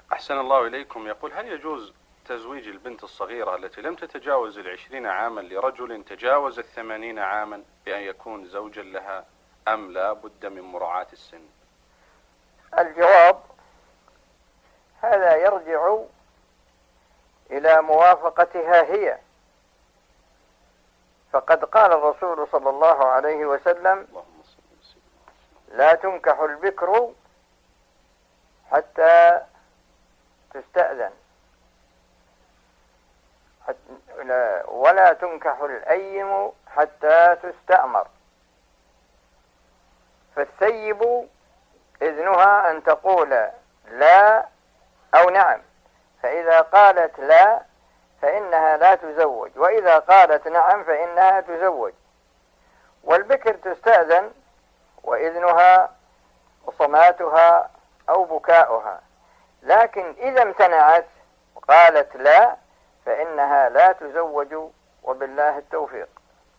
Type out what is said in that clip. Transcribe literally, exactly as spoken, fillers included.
أحسن الله إليكم. يقول: هل يجوز تزويج البنت الصغيرة التي لم تتجاوز العشرين عاما لرجل تجاوز الثمانين عاما بأن يكون زوجا لها، أم لا بد من مراعاة السن؟ الجواب: هذا يرجع إلى موافقتها هي، فقد قال الرسول صلى الله عليه وسلم: لا تنكح البكر حتى تستأذن، ولا تنكح الأيم حتى تستأمر. فالثيب إذنها أن تقول لا أو نعم، فإذا قالت لا فإنها لا تزوج، وإذا قالت نعم فإنها تزوج. والبكر تستأذن وإذنها وصماتها أو بكاؤها، لكن إذا امتنعت وقالت لا فإنها لا تزوج، وبالله التوفيق.